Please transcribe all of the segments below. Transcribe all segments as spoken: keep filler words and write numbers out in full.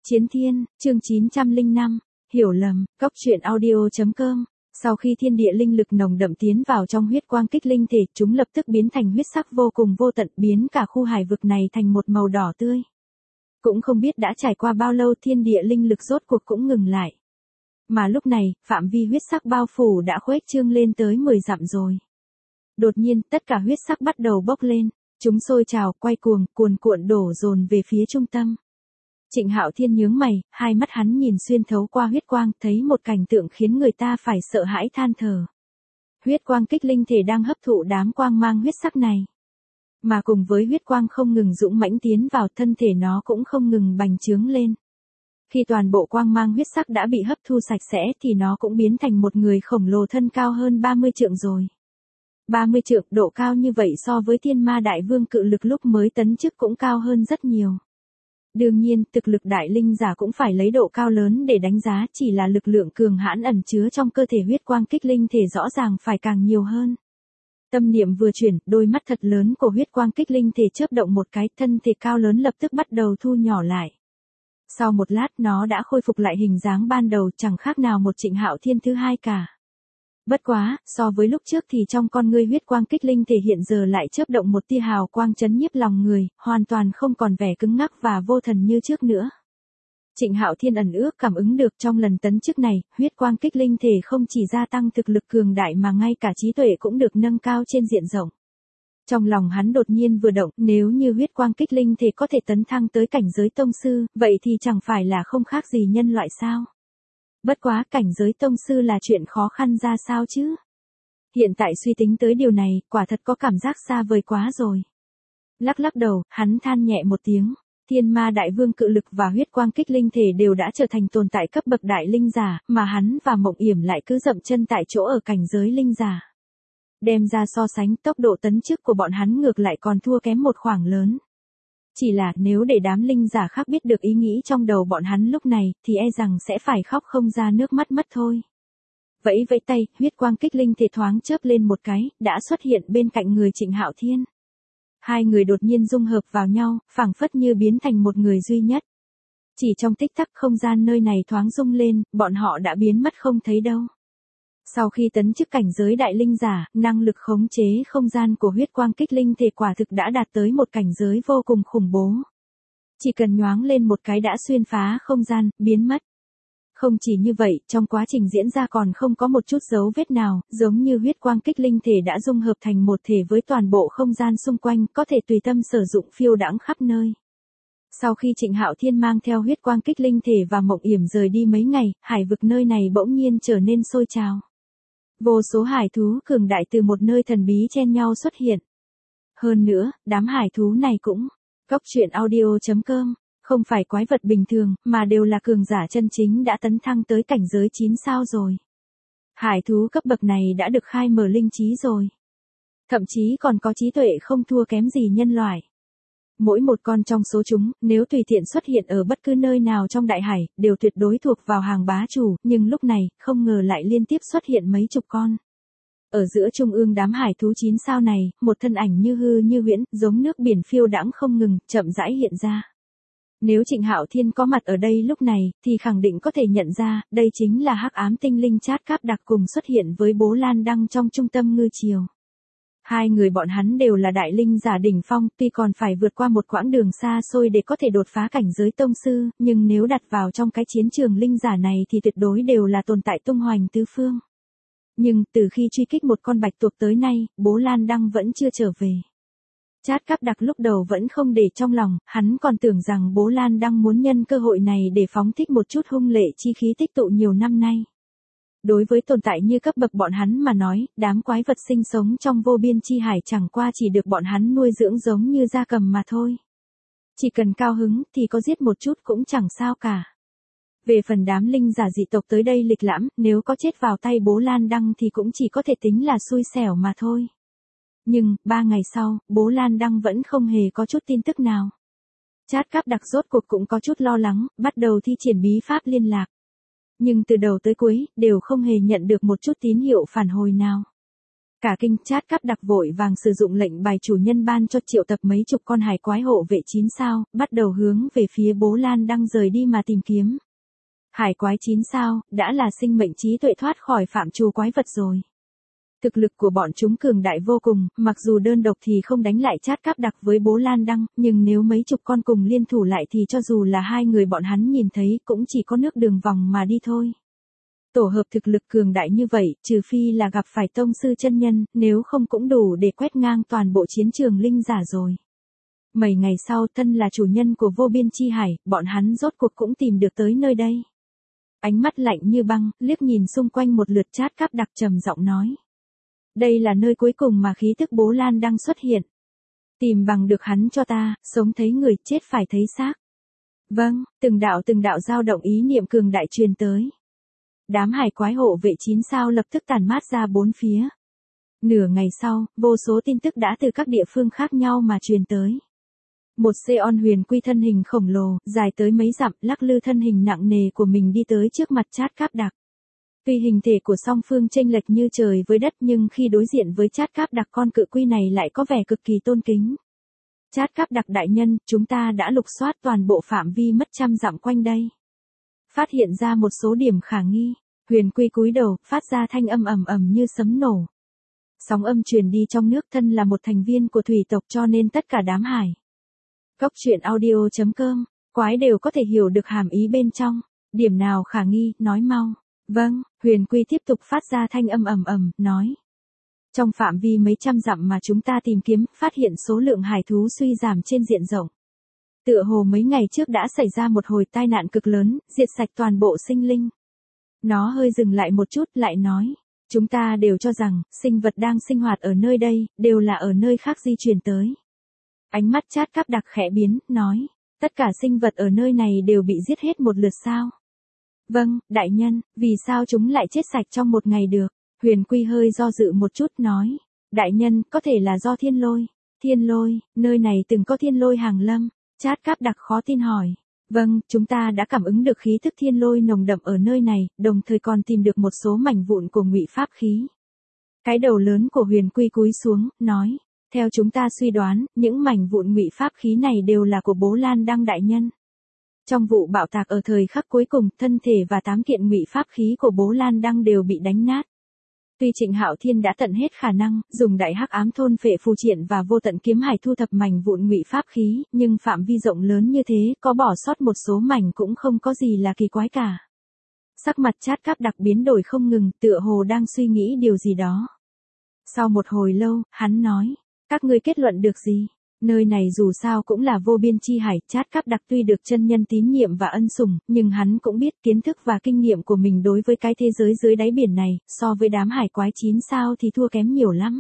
Chiến Thiên, chương chín trăm lẻ năm, hiểu lầm, cóc truyện audio.com. Sau khi thiên địa linh lực nồng đậm tiến vào trong huyết quang kích linh thể, chúng lập tức biến thành huyết sắc vô cùng vô tận, biến cả khu hải vực này thành một màu đỏ tươi. Cũng không biết đã trải qua bao lâu thiên địa linh lực rốt cuộc cũng ngừng lại. Mà lúc này, phạm vi huyết sắc bao phủ đã khuếch trương lên tới mười dặm rồi. Đột nhiên, tất cả huyết sắc bắt đầu bốc lên, chúng sôi trào, quay cuồng, cuồn cuộn đổ dồn về phía trung tâm. Trịnh Hạo Thiên nhướng mày, hai mắt hắn nhìn xuyên thấu qua huyết quang, thấy một cảnh tượng khiến người ta phải sợ hãi than thở. Huyết quang kích linh thể đang hấp thụ đám quang mang huyết sắc này. Mà cùng với huyết quang không ngừng dũng mãnh tiến vào, thân thể nó cũng không ngừng bành trướng lên. Khi toàn bộ quang mang huyết sắc đã bị hấp thu sạch sẽ thì nó cũng biến thành một người khổng lồ thân cao hơn ba mươi trượng rồi. ba mươi trượng, độ cao như vậy so với Thiên Ma Đại Vương cự lực lúc mới tấn chức cũng cao hơn rất nhiều. Đương nhiên, thực lực đại linh giả cũng phải lấy độ cao lớn để đánh giá, chỉ là lực lượng cường hãn ẩn chứa trong cơ thể huyết quang kích linh thể rõ ràng phải càng nhiều hơn. Tâm niệm vừa chuyển, đôi mắt thật lớn của huyết quang kích linh thể chớp động một cái, thân thể cao lớn lập tức bắt đầu thu nhỏ lại. Sau một lát nó đã khôi phục lại hình dáng ban đầu, chẳng khác nào một Trịnh Hạo Thiên thứ hai cả. Bất quá, so với lúc trước thì trong con ngươi huyết quang kích linh thể hiện giờ lại chớp động một tia hào quang chấn nhiếp lòng người, hoàn toàn không còn vẻ cứng ngắc và vô thần như trước nữa. Trịnh Hạo Thiên ẩn ước cảm ứng được trong lần tấn chức này, huyết quang kích linh thể không chỉ gia tăng thực lực cường đại mà ngay cả trí tuệ cũng được nâng cao trên diện rộng. Trong lòng hắn đột nhiên vừa động, nếu như huyết quang kích linh thể có thể tấn thăng tới cảnh giới tông sư, vậy thì chẳng phải là không khác gì nhân loại sao? Bất quá, cảnh giới tông sư là chuyện khó khăn ra sao chứ? Hiện tại suy tính tới điều này, quả thật có cảm giác xa vời quá rồi. Lắc lắc đầu, hắn than nhẹ một tiếng. Thiên Ma Đại Vương cự lực và huyết quang kích linh thể đều đã trở thành tồn tại cấp bậc đại linh giả, mà hắn và Mộng Yểm lại cứ dậm chân tại chỗ ở cảnh giới linh giả. Đem ra so sánh, tốc độ tấn chức của bọn hắn ngược lại còn thua kém một khoảng lớn. Chỉ là nếu để đám linh giả khác biết được ý nghĩ trong đầu bọn hắn lúc này, thì e rằng sẽ phải khóc không ra nước mắt mất thôi. Vẫy vẫy tay, huyết quang kích linh thể thoáng chớp lên một cái, đã xuất hiện bên cạnh người Trịnh Hạo Thiên. Hai người đột nhiên dung hợp vào nhau, phảng phất như biến thành một người duy nhất. Chỉ trong tích tắc không gian nơi này thoáng rung lên, bọn họ đã biến mất không thấy đâu. Sau khi tấn chức cảnh giới đại linh giả, năng lực khống chế không gian của huyết quang kích linh thể quả thực đã đạt tới một cảnh giới vô cùng khủng bố. Chỉ cần nhoáng lên một cái đã xuyên phá không gian, biến mất. Không chỉ như vậy, trong quá trình diễn ra còn không có một chút dấu vết nào, giống như huyết quang kích linh thể đã dung hợp thành một thể với toàn bộ không gian xung quanh, có thể tùy tâm sử dụng phiêu đãng khắp nơi. Sau khi Trịnh Hạo Thiên mang theo huyết quang kích linh thể và Mộng Yểm rời đi mấy ngày, hải vực nơi này bỗng nhiên trở nên sôi trào. Vô số hải thú cường đại từ một nơi thần bí chen nhau xuất hiện. Hơn nữa, đám hải thú này cũng, cóc truyện audio.com, không phải quái vật bình thường, mà đều là cường giả chân chính đã tấn thăng tới cảnh giới chín sao rồi. Hải thú cấp bậc này đã được khai mở linh trí rồi. Thậm chí còn có trí tuệ không thua kém gì nhân loại. Mỗi một con trong số chúng, nếu tùy tiện xuất hiện ở bất cứ nơi nào trong đại hải, đều tuyệt đối thuộc vào hàng bá chủ, nhưng lúc này, không ngờ lại liên tiếp xuất hiện mấy chục con. Ở giữa trung ương đám hải thú chín sao này, một thân ảnh như hư như huyễn, giống nước biển phiêu đãng không ngừng, chậm rãi hiện ra. Nếu Trịnh Hạo Thiên có mặt ở đây lúc này, thì khẳng định có thể nhận ra, đây chính là hắc ám tinh linh Chát Cáp Đặc cùng xuất hiện với Bố Lan Đăng trong trung tâm ngư triều. Hai người bọn hắn đều là đại linh giả đỉnh phong, tuy còn phải vượt qua một quãng đường xa xôi để có thể đột phá cảnh giới tông sư, nhưng nếu đặt vào trong cái chiến trường linh giả này thì tuyệt đối đều là tồn tại tung hoành tứ phương. Nhưng, từ khi truy kích một con bạch tuộc tới nay, Bố Lan Đăng vẫn chưa trở về. Chát Cáp Đặc lúc đầu vẫn không để trong lòng, hắn còn tưởng rằng Bố Lan Đăng muốn nhân cơ hội này để phóng thích một chút hung lệ chi khí tích tụ nhiều năm nay. Đối với tồn tại như cấp bậc bọn hắn mà nói, đám quái vật sinh sống trong vô biên chi hải chẳng qua chỉ được bọn hắn nuôi dưỡng giống như gia cầm mà thôi. Chỉ cần cao hứng thì có giết một chút cũng chẳng sao cả. Về phần đám linh giả dị tộc tới đây lịch lãm, nếu có chết vào tay Bố Lan Đăng thì cũng chỉ có thể tính là xui xẻo mà thôi. Nhưng, ba ngày sau, Bố Lan Đăng vẫn không hề có chút tin tức nào. Chát Cáp Đặc rốt cuộc cũng có chút lo lắng, bắt đầu thi triển bí pháp liên lạc. Nhưng từ đầu tới cuối, đều không hề nhận được một chút tín hiệu phản hồi nào. Cả kinh Chát Cáp Đặc vội vàng sử dụng lệnh bài chủ nhân ban cho triệu tập mấy chục con hải quái hộ vệ chín sao, bắt đầu hướng về phía Bố Lan Đăng rời đi mà tìm kiếm. Hải quái chín sao, đã là sinh mệnh trí tuệ thoát khỏi phạm trù quái vật rồi. Thực lực của bọn chúng cường đại vô cùng, mặc dù đơn độc thì không đánh lại Chát Cáp Đặc với Bố Lan Đăng, nhưng nếu mấy chục con cùng liên thủ lại thì cho dù là hai người bọn hắn nhìn thấy cũng chỉ có nước đường vòng mà đi thôi. Tổ hợp thực lực cường đại như vậy, trừ phi là gặp phải tông sư chân nhân, nếu không cũng đủ để quét ngang toàn bộ chiến trường linh giả rồi. Mấy ngày sau, thân là chủ nhân của vô biên chi hải, bọn hắn rốt cuộc cũng tìm được tới nơi đây. Ánh mắt lạnh như băng, liếc nhìn xung quanh một lượt Chát Cáp Đặc trầm giọng nói. Đây là nơi cuối cùng mà khí tức Bố Lan đang xuất hiện. Tìm bằng được hắn cho ta, sống thấy người, chết phải thấy xác. Vâng, từng đạo từng đạo dao động ý niệm cường đại truyền tới. Đám hải quái hộ vệ chín sao lập tức tản mát ra bốn phía. Nửa ngày sau, vô số tin tức đã từ các địa phương khác nhau mà truyền tới. Một Seon huyền quy thân hình khổng lồ, dài tới mấy dặm, lắc lư thân hình nặng nề của mình đi tới trước mặt Chát Cáp Đặc. Tuy hình thể của song phương chênh lệch như trời với đất nhưng khi đối diện với Chát Cáp Đặc con cự quy này lại có vẻ cực kỳ tôn kính. Chát Cáp Đặc đại nhân, chúng ta đã lục soát toàn bộ phạm vi mất trăm dặm quanh đây. Phát hiện ra một số điểm khả nghi, huyền quy cúi đầu, phát ra thanh âm ầm ầm như sấm nổ. Sóng âm truyền đi trong nước, thân là một thành viên của thủy tộc cho nên tất cả đám hải. Cốc truyện audio chấm com, quái đều có thể hiểu được hàm ý bên trong. Điểm nào khả nghi, nói mau. Vâng, huyền quy tiếp tục phát ra thanh âm ầm ầm, nói. Trong phạm vi mấy trăm dặm mà chúng ta tìm kiếm, phát hiện số lượng hải thú suy giảm trên diện rộng. Tựa hồ mấy ngày trước đã xảy ra một hồi tai nạn cực lớn, diệt sạch toàn bộ sinh linh. Nó hơi dừng lại một chút, lại nói. Chúng ta đều cho rằng, sinh vật đang sinh hoạt ở nơi đây, đều là ở nơi khác di chuyển tới. Ánh mắt Chát Cáp Đặc khẽ biến, nói. Tất cả sinh vật ở nơi này đều bị giết hết một lượt sao? Vâng, đại nhân, vì sao chúng lại chết sạch trong một ngày được? Huyền quy hơi do dự một chút, nói. Đại nhân, có thể là do thiên lôi. Thiên lôi, nơi này từng có thiên lôi hàng lâm. Chát Cáp Đặc khó tin hỏi. Vâng, chúng ta đã cảm ứng được khí thức thiên lôi nồng đậm ở nơi này, đồng thời còn tìm được một số mảnh vụn của ngụy pháp khí. Cái đầu lớn của huyền quy cúi xuống, nói. Theo chúng ta suy đoán, những mảnh vụn ngụy pháp khí này đều là của Bố Lan Đăng đại nhân. Trong vụ bạo tạc ở thời khắc cuối cùng, thân thể và tám kiện ngụy pháp khí của Bố Lan Đăng đều bị đánh nát. Tuy Trịnh Hạo Thiên đã tận hết khả năng, dùng đại hắc ám thôn phệ phù triện và vô tận kiếm hải thu thập mảnh vụn ngụy pháp khí, nhưng phạm vi rộng lớn như thế, có bỏ sót một số mảnh cũng không có gì là kỳ quái cả. Sắc mặt Chát Cáp Đặc biến đổi không ngừng, tựa hồ đang suy nghĩ điều gì đó. Sau một hồi lâu, hắn nói, các ngươi kết luận được gì? Nơi này dù sao cũng là vô biên chi hải, Chát Cáp Đặc tuy được chân nhân tín nhiệm và ân sủng, nhưng hắn cũng biết kiến thức và kinh nghiệm của mình đối với cái thế giới dưới đáy biển này, so với đám hải quái chín sao thì thua kém nhiều lắm.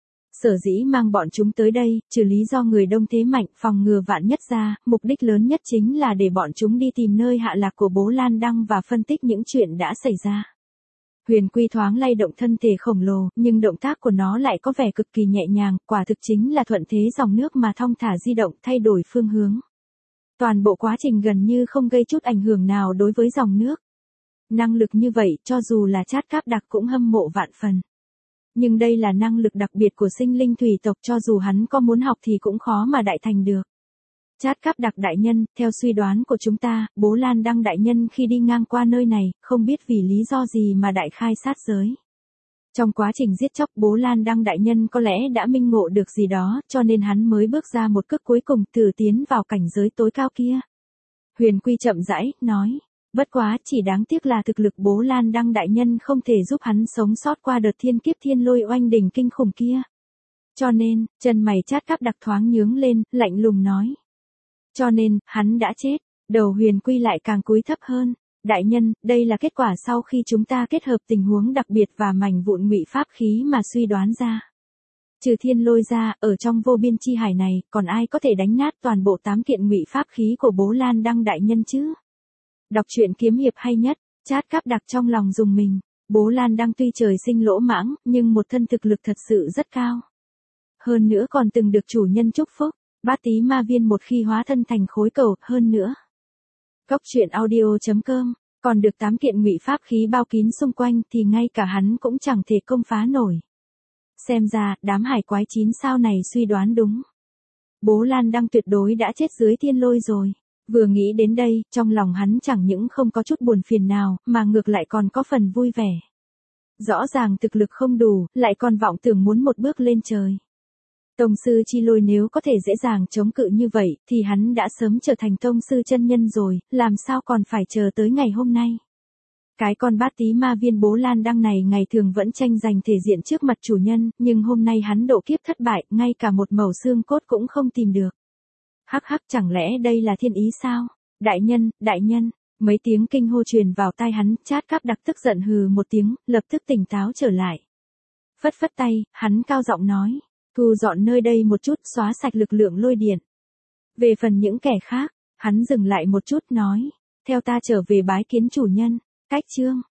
Sở dĩ mang bọn chúng tới đây, trừ lý do người đông thế mạnh, phòng ngừa vạn nhất ra, mục đích lớn nhất chính là để bọn chúng đi tìm nơi hạ lạc của Bố Lan Đăng và phân tích những chuyện đã xảy ra. Huyền quy thoáng lay động thân thể khổng lồ, nhưng động tác của nó lại có vẻ cực kỳ nhẹ nhàng, quả thực chính là thuận thế dòng nước mà thong thả di động, thay đổi phương hướng. Toàn bộ quá trình gần như không gây chút ảnh hưởng nào đối với dòng nước. Năng lực như vậy, cho dù là Chát Cáp Đặc cũng hâm mộ vạn phần. Nhưng đây là năng lực đặc biệt của sinh linh thủy tộc, cho dù hắn có muốn học thì cũng khó mà đại thành được. Chát Cáp Đặc đại nhân, theo suy đoán của chúng ta, Bố Lan Đăng đại nhân khi đi ngang qua nơi này, không biết vì lý do gì mà đại khai sát giới. Trong quá trình giết chóc, Bố Lan Đăng đại nhân có lẽ đã minh ngộ được gì đó, cho nên hắn mới bước ra một cước cuối cùng, thử tiến vào cảnh giới tối cao kia. Huyền quy chậm rãi, nói, bất quá chỉ đáng tiếc là thực lực Bố Lan Đăng đại nhân không thể giúp hắn sống sót qua đợt thiên kiếp thiên lôi oanh đỉnh kinh khủng kia. Cho nên, chân mày Chát Cáp Đặc thoáng nhướng lên, lạnh lùng nói. Cho nên, hắn đã chết. Đầu huyền quy lại càng cúi thấp hơn. Đại nhân, đây là kết quả sau khi chúng ta kết hợp tình huống đặc biệt và mảnh vụn ngụy pháp khí mà suy đoán ra. Trừ thiên lôi ra, ở trong vô biên chi hải này, còn ai có thể đánh nát toàn bộ tám kiện ngụy pháp khí của Bố Lan Đăng đại nhân chứ? Đọc truyện kiếm hiệp hay nhất, Chát Cáp Đặc trong lòng dùng mình. Bố Lan Đăng tuy trời sinh lỗ mãng, nhưng một thân thực lực thật sự rất cao. Hơn nữa còn từng được chủ nhân chúc phúc. Bát tí ma viên một khi hóa thân thành khối cầu, hơn nữa. Cốc truyện audio chấm com, còn được tám kiện ngụy pháp khí bao kín xung quanh thì ngay cả hắn cũng chẳng thể công phá nổi. Xem ra, đám hải quái chín sao này suy đoán đúng. Bố Lan Đăng tuyệt đối đã chết dưới thiên lôi rồi. Vừa nghĩ đến đây, trong lòng hắn chẳng những không có chút buồn phiền nào, mà ngược lại còn có phần vui vẻ. Rõ ràng thực lực không đủ, lại còn vọng tưởng muốn một bước lên trời. Tông sư Chi Lôi nếu có thể dễ dàng chống cự như vậy, thì hắn đã sớm trở thành tông sư chân nhân rồi, làm sao còn phải chờ tới ngày hôm nay. Cái con bát tí ma viên Bố Lan Đăng này ngày thường vẫn tranh giành thể diện trước mặt chủ nhân, nhưng hôm nay hắn độ kiếp thất bại, ngay cả một mẩu xương cốt cũng không tìm được. Hắc hắc, chẳng lẽ đây là thiên ý sao? Đại nhân, đại nhân, mấy tiếng kinh hô truyền vào tai hắn, Chát Cáp Đặc tức giận hừ một tiếng, lập tức tỉnh táo trở lại. Phất phất tay, hắn cao giọng nói, thu dọn nơi đây một chút, xóa sạch lực lượng lôi điện. Về phần những kẻ khác, hắn dừng lại một chút nói, theo ta trở về bái kiến chủ nhân. Cách chương